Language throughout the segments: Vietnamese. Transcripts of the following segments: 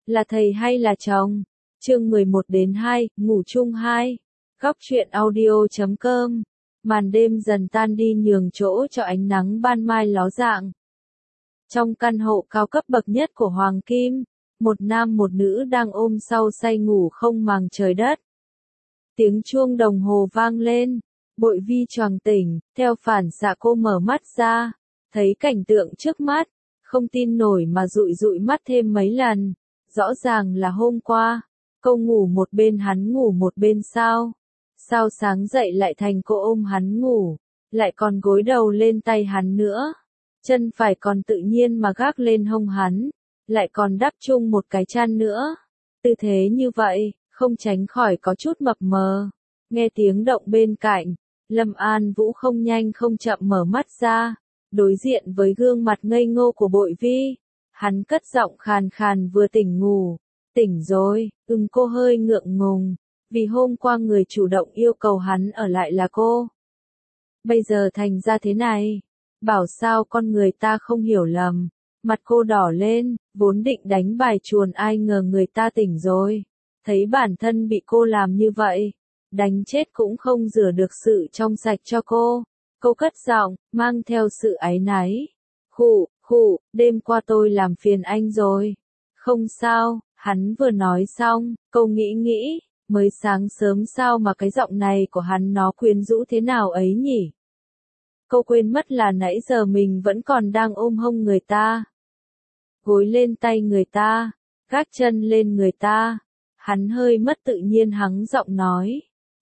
là thầy hay là chồng? Chương 11-2, ngủ chung 2. Góc truyện audio.com. Màn đêm dần tan đi nhường chỗ cho ánh nắng ban mai ló dạng. Trong căn hộ cao cấp bậc nhất của Hoàng Kim, một nam một nữ đang ôm sau say ngủ không màng trời đất. Tiếng chuông đồng hồ vang lên, Bội Vi choàng tỉnh, theo phản xạ cô mở mắt ra, thấy cảnh tượng trước mắt, không tin nổi mà dụi dụi mắt thêm mấy lần. Rõ ràng là hôm qua, cô ngủ một bên hắn ngủ một bên sao? Sao sáng dậy lại thành cô ôm hắn ngủ, lại còn gối đầu lên tay hắn nữa, chân phải còn tự nhiên mà gác lên hông hắn, lại còn đắp chung một cái chăn nữa. Tư thế như vậy, không tránh khỏi có chút mập mờ. Nghe tiếng động bên cạnh, Lâm An Vũ không nhanh không chậm mở mắt ra, đối diện với gương mặt ngây ngô của Bội Vi. Hắn cất giọng khàn khàn vừa tỉnh ngủ. Tỉnh rồi, cô hơi ngượng ngùng, vì hôm qua người chủ động yêu cầu hắn ở lại là cô. Bây giờ thành ra thế này, bảo sao con người ta không hiểu lầm. Mặt cô đỏ lên, vốn định đánh bài chuồn ai ngờ người ta tỉnh rồi. Thấy bản thân bị cô làm như vậy, đánh chết cũng không rửa được sự trong sạch cho cô. Cô cất giọng, mang theo sự áy náy. Khụ, đêm qua tôi làm phiền anh rồi. Không sao, hắn vừa nói xong, cô nghĩ, mới sáng sớm sao mà cái giọng này của hắn nó quyến rũ thế nào ấy nhỉ? Cô quên mất là nãy giờ mình vẫn còn đang ôm hông người ta. Gối lên tay người ta, gác chân lên người ta. Hắn hơi mất tự nhiên hắng giọng nói.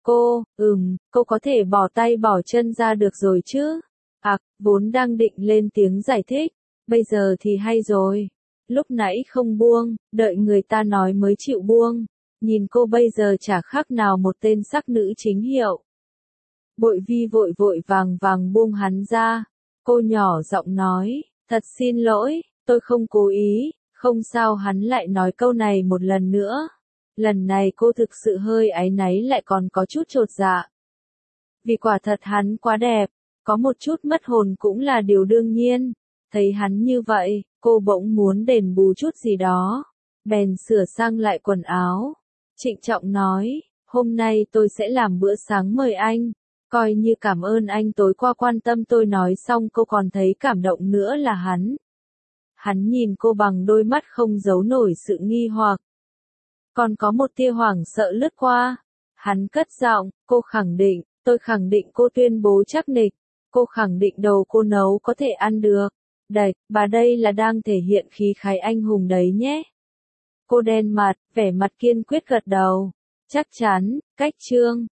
Cô có thể bỏ tay bỏ chân ra được rồi chứ? Vốn đang định lên tiếng giải thích, bây giờ thì hay rồi. Lúc nãy không buông, đợi người ta nói mới chịu buông. Nhìn cô bây giờ chả khác nào một tên sắc nữ chính hiệu. Bội Vi vội vàng buông hắn ra. Cô nhỏ giọng nói, thật xin lỗi, tôi không cố ý. Không sao. Hắn lại nói câu này một lần nữa. Lần này cô thực sự hơi áy náy lại còn có chút chột dạ. Vì quả thật hắn quá đẹp, có một chút mất hồn cũng là điều đương nhiên. Thấy hắn như vậy, cô bỗng muốn đền bù chút gì đó. Bèn sửa sang lại quần áo. Trịnh trọng nói, hôm nay tôi sẽ làm bữa sáng mời anh. Coi như cảm ơn anh tối qua quan tâm tôi. Nói xong cô còn thấy cảm động nữa là hắn. Hắn nhìn cô bằng đôi mắt không giấu nổi sự nghi hoặc. Còn có một tia hoảng sợ lướt qua. Hắn cất giọng, tôi khẳng định cô tuyên bố chắc nịch. Cô khẳng định đầu cô nấu có thể ăn được. Bà đây là đang thể hiện khí khái anh hùng đấy nhé. Cô đen mặt, vẻ mặt kiên quyết gật đầu. Chắc chắn, cách chương.